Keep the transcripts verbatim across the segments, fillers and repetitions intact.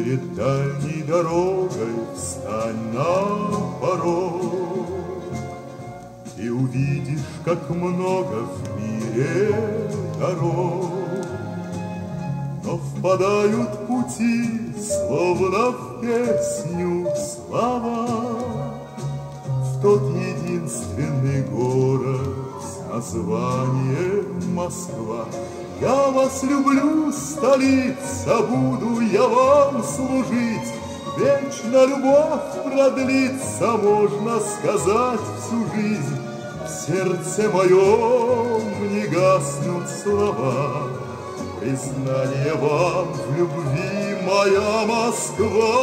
Перед дальней дорогой встань на порог, и увидишь, как много в мире дорог. Но впадают пути, словно в песню слова, в тот единственный город с названием Москва. Я вас люблю, столица, буду я вам служить. Вечно любовь продлится, можно сказать, всю жизнь. В сердце моем не гаснут слова, признание вам в любви, моя Москва,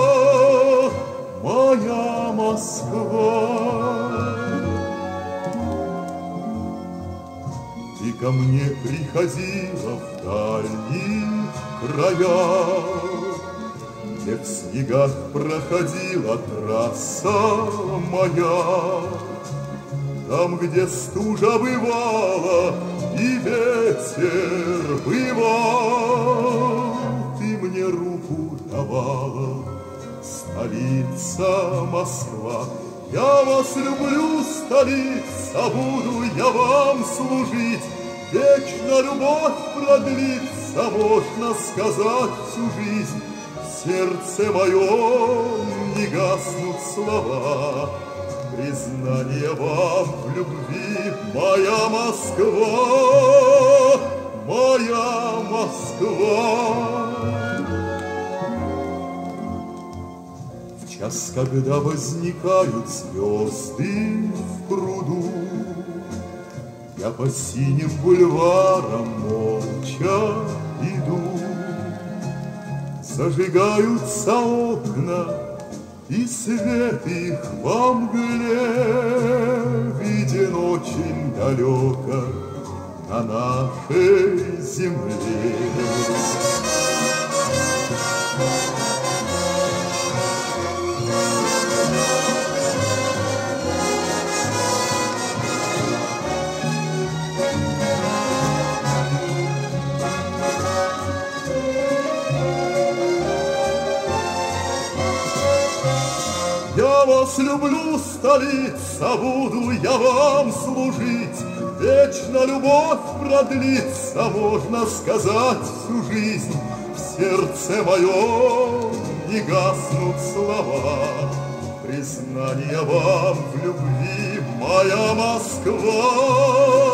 моя Москва. Ты ко мне приходила в дальние края, где в снегах проходила трасса моя, там, где стужа бывала и ветер бывал, ты мне руку давала, столица Москва. Я вас люблю, столица, буду я вам служить. Вечно любовь продлится, можно сказать, всю жизнь. В сердце моем не гаснут слова, признание вам в любви, моя Москва, моя Москва. В час, когда возникают звезды в пруду, я по синим бульварам молча иду. Зажигаются окна, и свет их во мгле виден очень далеко на нашей земле. Я вас люблю, столица, буду я вам служить. Вечно любовь продлится, можно сказать, всю жизнь. В сердце моем не гаснут слова, признание вам в любви, моя Москва.